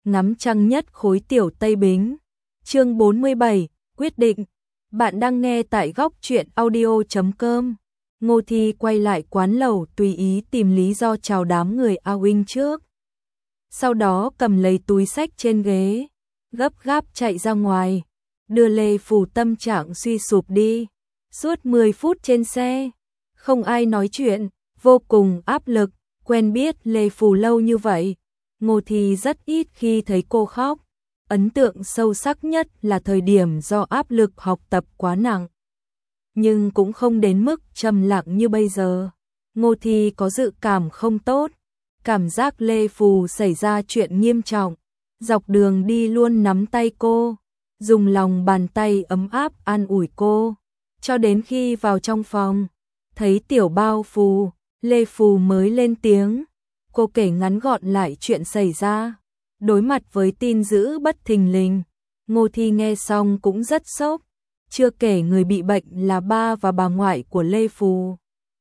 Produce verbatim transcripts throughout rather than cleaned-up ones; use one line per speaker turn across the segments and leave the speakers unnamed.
ngắm trăng nhất khối tiểu Tây Bính. Chương bốn mươi bảy, quyết định. Bạn đang nghe tại góc truyện audio chấm com. Ngô Thi quay lại quán lẩu tùy ý tìm lý do chào đám người A Wing trước. Sau đó cầm lấy túi xách trên ghế, gấp gáp chạy ra ngoài, đưa Lê Phù tâm trạng suy sụp đi. Suốt mười phút trên xe, không ai nói chuyện, vô cùng áp lực, quen biết Lê Phù lâu như vậy. Ngô Thi rất ít khi thấy cô khóc, ấn tượng sâu sắc nhất là thời điểm do áp lực học tập quá nặng. Nhưng cũng không đến mức trầm lặng như bây giờ. Ngô Thi có dự cảm không tốt, cảm giác Lê Phù xảy ra chuyện nghiêm trọng. Dọc đường đi luôn nắm tay cô, dùng lòng bàn tay ấm áp an ủi cô. Cho đến khi vào trong phòng, thấy Tiểu Bao Phù, Lê Phù mới lên tiếng. Cô kể ngắn gọn lại chuyện xảy ra. Đối mặt với tin dữ bất thình lình, Ngô Thi nghe xong cũng rất sốc. Chưa kể người bị bệnh là ba và bà ngoại của Lê Phù.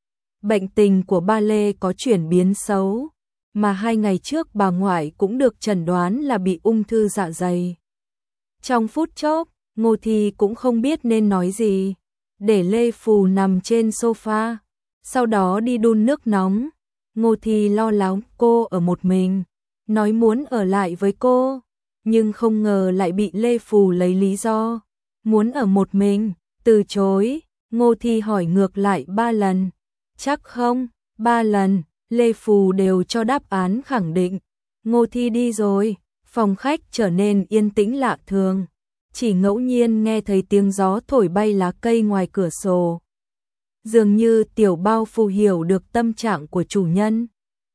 Bệnh tình của ba Lê có chuyển biến xấu, mà hai ngày trước bà ngoại cũng được chẩn đoán là bị ung thư dạ dày. Trong phút chốc, Ngô Thi cũng không biết nên nói gì, để Lê Phù nằm trên sofa, sau đó đi đun nước nóng. Ngô Thi lo lắng cô ở một mình, nói muốn ở lại với cô, nhưng không ngờ lại bị Lê Phù lấy lý do muốn ở một mình, từ chối. Ngô Thi hỏi ngược lại ba lần. Chắc không? Ba lần, Lê Phù đều cho đáp án khẳng định. Ngô Thi đi rồi, phòng khách trở nên yên tĩnh lạ thường. Chỉ ngẫu nhiên nghe thấy tiếng gió thổi bay lá cây ngoài cửa sổ. Dường như Tiểu Bao Phù hiểu được tâm trạng của chủ nhân.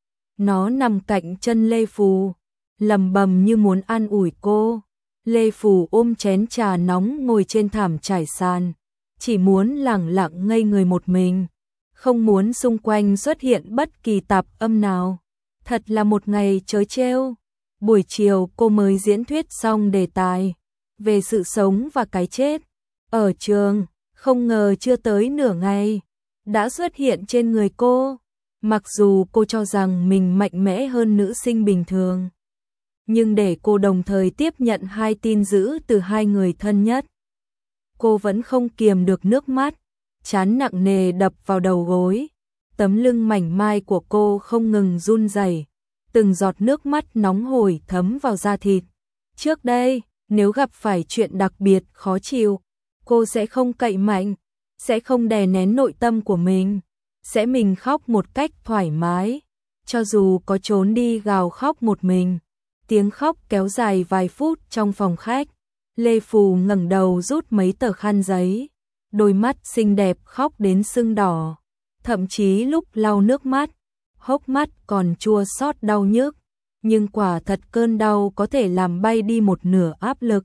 Nó nằm cạnh chân Lê Phù, lầm bầm như muốn an ủi cô. Lê Phù ôm chén trà nóng ngồi trên thảm trải sàn, chỉ muốn lẳng lặng ngây người một mình, không muốn xung quanh xuất hiện bất kỳ tạp âm nào. Thật là một ngày trớ trêu. Buổi chiều cô mới diễn thuyết xong đề tài về sự sống và cái chết. Ở trường, không ngờ chưa tới nửa ngày đã xuất hiện trên người cô. Mặc dù cô cho rằng mình mạnh mẽ hơn nữ sinh bình thường, nhưng để cô đồng thời tiếp nhận hai tin dữ từ hai người thân nhất, cô vẫn không kiềm được nước mắt, trán nặng nề đập vào đầu gối. Tấm lưng mảnh mai của cô không ngừng run rẩy, từng giọt nước mắt nóng hổi thấm vào da thịt. Trước đây, nếu gặp phải chuyện đặc biệt khó chịu, cô sẽ không cậy mạnh, sẽ không đè nén nội tâm của mình, sẽ mình khóc một cách thoải mái, cho dù có trốn đi gào khóc một mình. Tiếng khóc kéo dài vài phút trong phòng khách. Lê Phù ngẩng đầu rút mấy tờ khăn giấy, đôi mắt xinh đẹp khóc đến sưng đỏ, thậm chí lúc lau nước mắt, hốc mắt còn chua xót đau nhức, nhưng quả thật cơn đau có thể làm bay đi một nửa áp lực.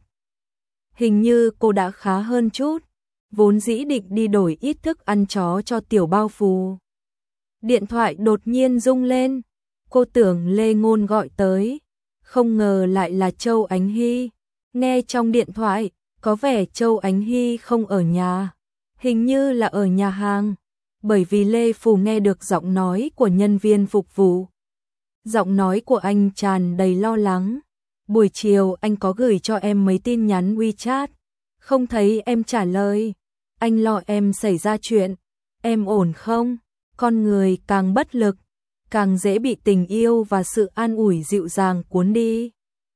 Hình như cô đã khá hơn chút, vốn dĩ định đi đổi ít thức ăn chó cho Tiểu Bao Phù. Điện thoại đột nhiên rung lên, cô tưởng Lê Ngôn gọi tới, không ngờ lại là Châu Ánh Hy. Nghe trong điện thoại, có vẻ Châu Ánh Hy không ở nhà, hình như là ở nhà hàng, bởi vì Lê Phù nghe được giọng nói của nhân viên phục vụ. Giọng nói của anh tràn đầy lo lắng. Buổi chiều anh có gửi cho em mấy tin nhắn WeChat, không thấy em trả lời. Anh lo em xảy ra chuyện. Em ổn không? Con người càng bất lực, càng dễ bị tình yêu và sự an ủi dịu dàng cuốn đi.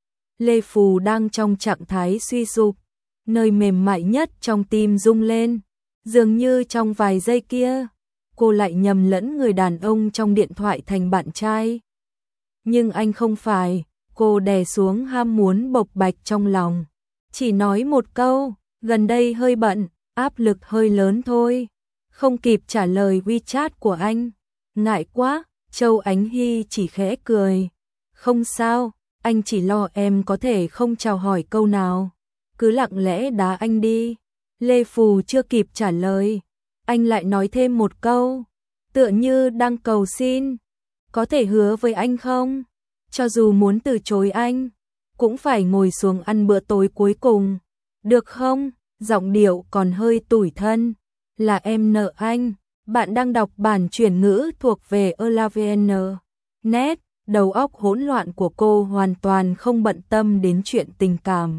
Lê Phù đang trong trạng thái suy sụp, nơi mềm mại nhất trong tim rung lên. Dường như trong vài giây kia, cô lại nhầm lẫn người đàn ông trong điện thoại thành bạn trai. Nhưng anh không phải. Cô đè xuống ham muốn bộc bạch trong lòng, chỉ nói một câu, gần đây hơi bận, áp lực hơi lớn thôi. Không kịp trả lời WeChat của anh. Ngại quá. Châu Ánh Hy chỉ khẽ cười. Không sao, anh chỉ lo em có thể không chào hỏi câu nào, cứ lặng lẽ đá anh đi. Lê Phù chưa kịp trả lời, anh lại nói thêm một câu, tựa như đang cầu xin. Có thể hứa với anh không? Cho dù muốn từ chối anh, cũng phải ngồi xuống ăn bữa tối cuối cùng, được không? Giọng điệu còn hơi tủi thân. Là em nợ anh. Bạn đang đọc bản chuyển ngữ thuộc về Elavn. Net, đầu óc hỗn loạn của cô hoàn toàn không bận tâm đến chuyện tình cảm.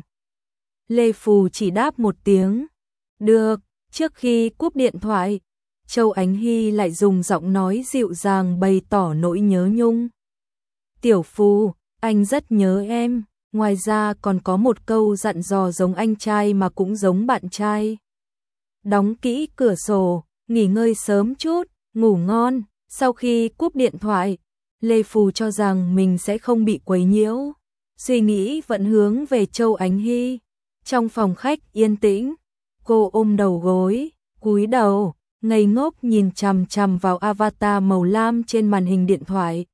Lê Phù chỉ đáp một tiếng, được. Trước khi cúp điện thoại, Châu Ánh Hy lại dùng giọng nói dịu dàng bày tỏ nỗi nhớ nhung. Tiểu Phù, anh rất nhớ em, ngoài ra còn có một câu dặn dò giống anh trai mà cũng giống bạn trai. Đóng kỹ cửa sổ, nghỉ ngơi sớm chút, ngủ ngon. Sau khi cúp điện thoại, Lê Phù cho rằng mình sẽ không bị quấy nhiễu. Suy nghĩ vẫn hướng về Châu Ánh Hy. Trong phòng khách yên tĩnh, cô ôm đầu gối, cúi đầu, ngây ngốc nhìn chằm chằm vào avatar màu lam trên màn hình điện thoại.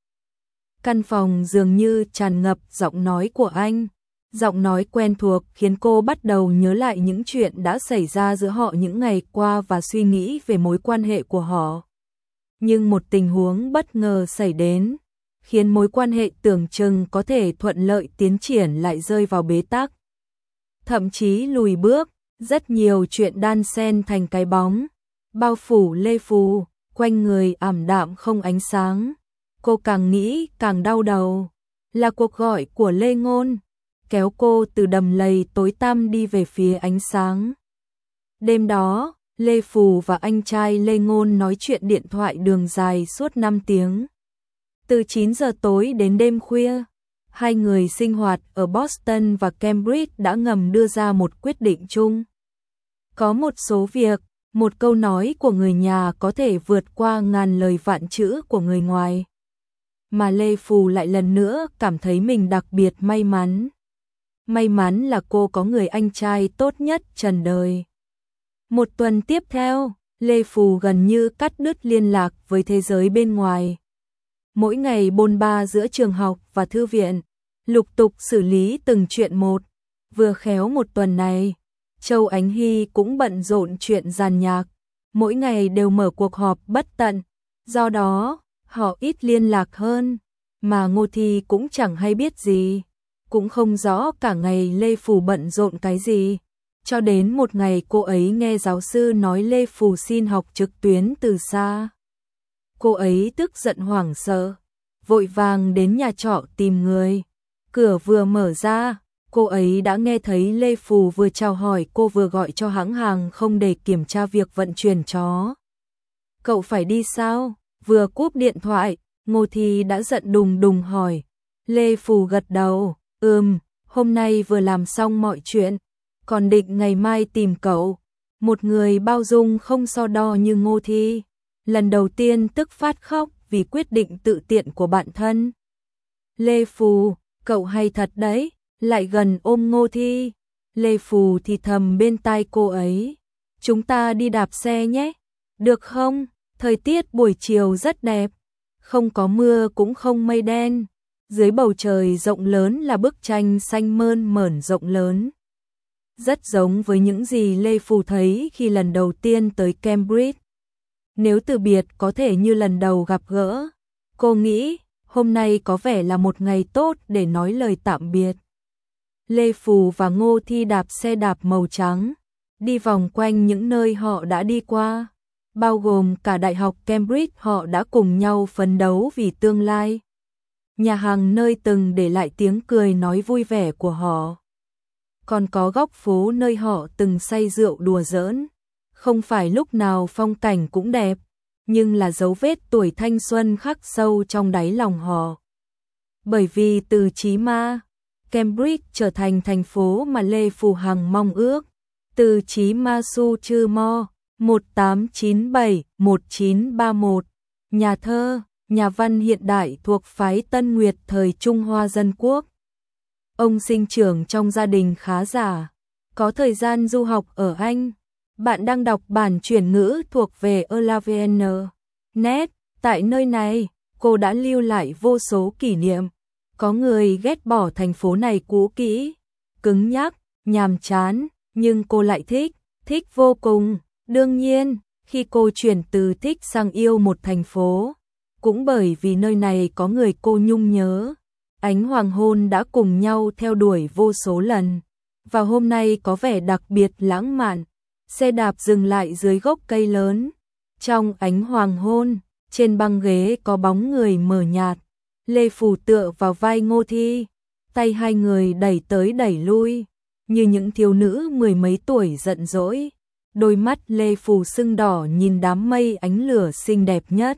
Căn phòng dường như tràn ngập giọng nói của anh. Giọng nói quen thuộc khiến cô bắt đầu nhớ lại những chuyện đã xảy ra giữa họ những ngày qua và suy nghĩ về mối quan hệ của họ. Nhưng một tình huống bất ngờ xảy đến, khiến mối quan hệ tưởng chừng có thể thuận lợi tiến triển lại rơi vào bế tắc. Thậm chí lùi bước, rất nhiều chuyện đan xen thành cái bóng, bao phủ Lê Phù, quanh người ảm đạm không ánh sáng. Cô càng nghĩ càng đau đầu, là cuộc gọi của Lê Ngôn, kéo cô từ đầm lầy tối tăm đi về phía ánh sáng. Đêm đó, Lê Phù và anh trai Lê Ngôn nói chuyện điện thoại đường dài suốt năm tiếng. Từ chín giờ tối đến đêm khuya, hai người sinh hoạt ở Boston và Cambridge đã ngầm đưa ra một quyết định chung. Có một số việc, một câu nói của người nhà có thể vượt qua ngàn lời vạn chữ của người ngoài. Mà Lê Phù lại lần nữa cảm thấy mình đặc biệt may mắn. May mắn là cô có người anh trai tốt nhất trần đời. Một tuần tiếp theo, Lê Phù gần như cắt đứt liên lạc với thế giới bên ngoài. Mỗi ngày bôn ba giữa trường học và thư viện, lục tục xử lý từng chuyện một. Vừa khéo một tuần này, Châu Ánh Hy cũng bận rộn chuyện giàn nhạc. Mỗi ngày đều mở cuộc họp bất tận. Do đó, họ ít liên lạc hơn. Mà Ngô Thi cũng chẳng hay biết gì. Cũng không rõ cả ngày Lê Phù bận rộn cái gì. Cho đến một ngày cô ấy nghe giáo sư nói Lê Phù xin học trực tuyến từ xa. Cô ấy tức giận hoảng sợ, vội vàng đến nhà trọ tìm người. Cửa vừa mở ra, cô ấy đã nghe thấy Lê Phù vừa chào hỏi cô vừa gọi cho hãng hàng không để kiểm tra việc vận chuyển chó. Cậu phải đi sao? Vừa cúp điện thoại, Ngô Thi đã giận đùng đùng hỏi. Lê Phù gật đầu, ừm, hôm nay vừa làm xong mọi chuyện, còn định ngày mai tìm cậu. Một người bao dung không so đo như Ngô Thi, lần đầu tiên tức phát khóc vì quyết định tự tiện của bản thân. Lê Phù, cậu hay thật đấy, lại gần ôm Ngô Thi. Lê Phù thì thầm bên tai cô ấy, chúng ta đi đạp xe nhé, được không? Thời tiết buổi chiều rất đẹp, không có mưa cũng không mây đen. Dưới bầu trời rộng lớn là bức tranh xanh mơn mởn rộng lớn. Rất giống với những gì Lê Phù thấy khi lần đầu tiên tới Cambridge. Nếu từ biệt có thể như lần đầu gặp gỡ, cô nghĩ hôm nay có vẻ là một ngày tốt để nói lời tạm biệt. Lê Phù và Ngô Thi đạp xe đạp màu trắng, đi vòng quanh những nơi họ đã đi qua, bao gồm cả Đại học Cambridge họ đã cùng nhau phấn đấu vì tương lai. Nhà hàng nơi từng để lại tiếng cười nói vui vẻ của họ. Còn có góc phố nơi họ từng say rượu đùa giỡn. Không phải lúc nào phong cảnh cũng đẹp, nhưng là dấu vết tuổi thanh xuân khắc sâu trong đáy lòng họ. Bởi vì từ Chí Ma, Cambridge trở thành thành phố mà Lê Phù hằng mong ước. Từ Chí Ma Su Chư Mo, một tám chín bảy một chín ba mốt, nhà thơ, nhà văn hiện đại thuộc phái Tân Nguyệt thời Trung Hoa Dân Quốc. Ông sinh trưởng trong gia đình khá giả, có thời gian du học ở Anh. Bạn đang đọc bản chuyển ngữ thuộc về Elavn. Net, tại nơi này, cô đã lưu lại vô số kỷ niệm. Có người ghét bỏ thành phố này cũ kỹ, cứng nhắc, nhàm chán, nhưng cô lại thích, thích vô cùng. Đương nhiên, khi cô chuyển từ thích sang yêu một thành phố, cũng bởi vì nơi này có người cô nhung nhớ. Ánh hoàng hôn đã cùng nhau theo đuổi vô số lần, và hôm nay có vẻ đặc biệt lãng mạn. Xe đạp dừng lại dưới gốc cây lớn. Trong ánh hoàng hôn, trên băng ghế có bóng người mờ nhạt. Lê Phù tựa vào vai Ngô Thi, tay hai người đẩy tới đẩy lui, như những thiếu nữ mười mấy tuổi giận dỗi. Đôi mắt Lê Phù sưng đỏ nhìn đám mây ánh lửa xinh đẹp nhất.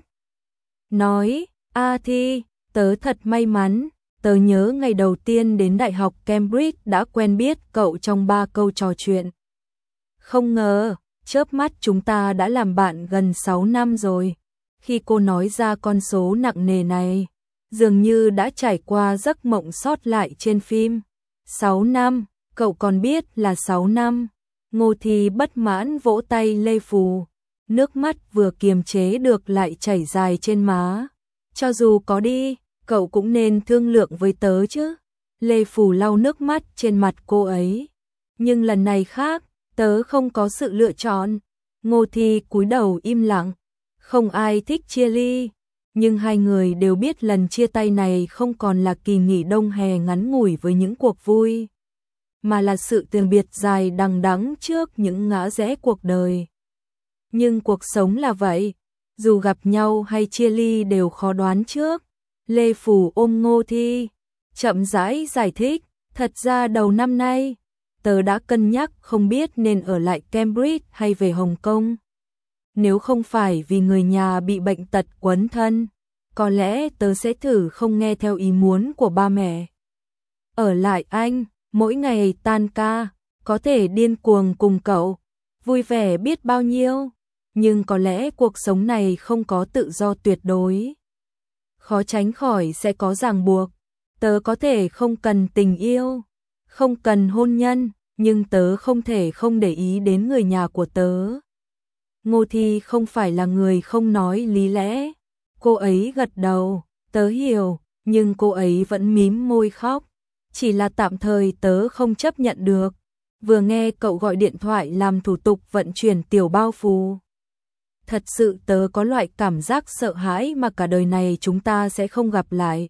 Nói, A Thi, tớ thật may mắn, tớ nhớ ngày đầu tiên đến Đại học Cambridge đã quen biết cậu trong ba câu trò chuyện. Không ngờ, chớp mắt chúng ta đã làm bạn gần sáu năm rồi. Khi cô nói ra con số nặng nề này, dường như đã trải qua giấc mộng sót lại trên phim. sáu năm, cậu còn biết là sáu năm. Ngô Thi bất mãn vỗ tay Lê Phù, nước mắt vừa kiềm chế được lại chảy dài trên má. Cho dù có đi, cậu cũng nên thương lượng với tớ chứ. Lê Phù lau nước mắt trên mặt cô ấy. Nhưng lần này khác, tớ không có sự lựa chọn. Ngô Thi cúi đầu im lặng. Không ai thích chia ly, nhưng hai người đều biết lần chia tay này không còn là kỳ nghỉ đông hè ngắn ngủi với những cuộc vui, mà là sự từ biệt dài đằng đẵng trước những ngã rẽ cuộc đời. Nhưng cuộc sống là vậy, dù gặp nhau hay chia ly đều khó đoán trước. Lê Phù ôm Ngô Thi, chậm rãi giải thích, thật ra đầu năm nay, tớ đã cân nhắc không biết nên ở lại Cambridge hay về Hồng Kông. Nếu không phải vì người nhà bị bệnh tật quấn thân, có lẽ tớ sẽ thử không nghe theo ý muốn của ba mẹ. Ở lại Anh, mỗi ngày tan ca, có thể điên cuồng cùng cậu, vui vẻ biết bao nhiêu, nhưng có lẽ cuộc sống này không có tự do tuyệt đối. Khó tránh khỏi sẽ có ràng buộc, tớ có thể không cần tình yêu, không cần hôn nhân, nhưng tớ không thể không để ý đến người nhà của tớ. Ngô Thi không phải là người không nói lý lẽ. Cô ấy gật đầu, tớ hiểu, nhưng cô ấy vẫn mím môi khóc. Chỉ là tạm thời tớ không chấp nhận được. Vừa nghe cậu gọi điện thoại làm thủ tục vận chuyển tiểu bao phù. Thật sự tớ có loại cảm giác sợ hãi mà cả đời này chúng ta sẽ không gặp lại.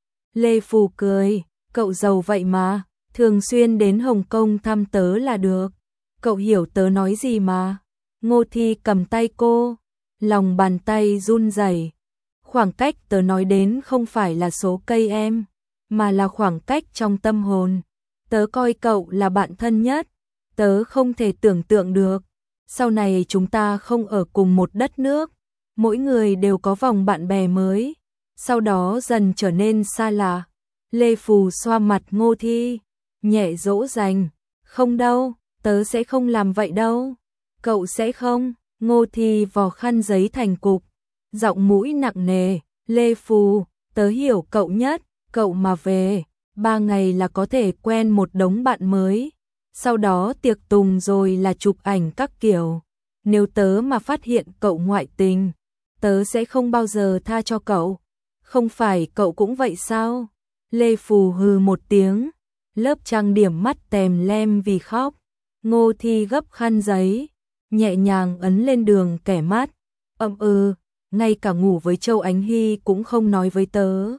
Lê Phù cười, cậu giàu vậy mà, thường xuyên đến Hồng Kông thăm tớ là được. Cậu hiểu tớ nói gì mà. Ngô Thi cầm tay cô, lòng bàn tay run rẩy. Khoảng cách tớ nói đến không phải là số cây em, mà là khoảng cách trong tâm hồn. Tớ coi cậu là bạn thân nhất, tớ không thể tưởng tượng được. Sau này chúng ta không ở cùng một đất nước, mỗi người đều có vòng bạn bè mới, sau đó dần trở nên xa lạ. Lê Phù xoa mặt Ngô Thi, nhẹ dỗ dành, không đâu, tớ sẽ không làm vậy đâu. Cậu sẽ không? Ngô Thi vò khăn giấy thành cục, giọng mũi nặng nề, Lê Phù, tớ hiểu cậu nhất, cậu mà về, ba ngày là có thể quen một đống bạn mới, sau đó tiệc tùng rồi là chụp ảnh các kiểu. Nếu tớ mà phát hiện cậu ngoại tình, tớ sẽ không bao giờ tha cho cậu. Không phải cậu cũng vậy sao? Lê Phù hừ một tiếng, lớp trang điểm mắt tèm lem vì khóc. Ngô Thi gấp khăn giấy, nhẹ nhàng ấn lên đường kẻ mắt. Ậm ừ, ngay cả ngủ với Châu Ánh Hy cũng không nói với tớ.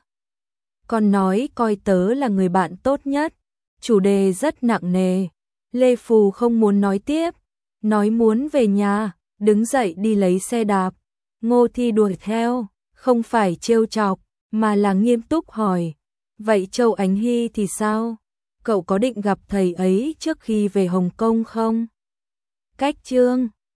Còn nói coi tớ là người bạn tốt nhất. Chủ đề rất nặng nề. Lê Phù không muốn nói tiếp, nói muốn về nhà, đứng dậy đi lấy xe đạp. Ngô Thi đuổi theo, không phải trêu chọc, mà là nghiêm túc hỏi. Vậy Châu Ánh Hy thì sao? Cậu có định gặp thầy ấy trước khi về Hồng Kông không? Cách chương